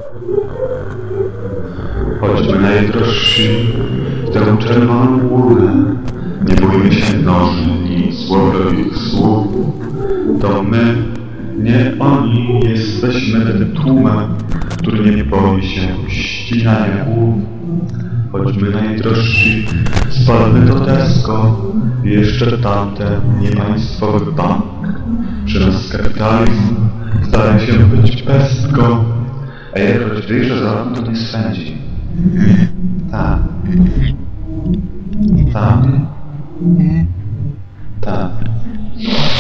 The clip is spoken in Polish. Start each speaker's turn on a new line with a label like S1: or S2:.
S1: Chodźmy najdrożsi w tę czerwoną łunę. Nie bójmy się noży ni złowrowych słów. To my, nie oni, jesteśmy tym tłumem, który nie boi się ścinania głów. Chodźmy najdrożsi, spalmy to Tesco i jeszcze tamten niepaństwowy bank. Przy nas kapitalizm zdaje się być pestką, a jakoś wyjrze za okno to nie spędzi. Tak. Tak. Tak.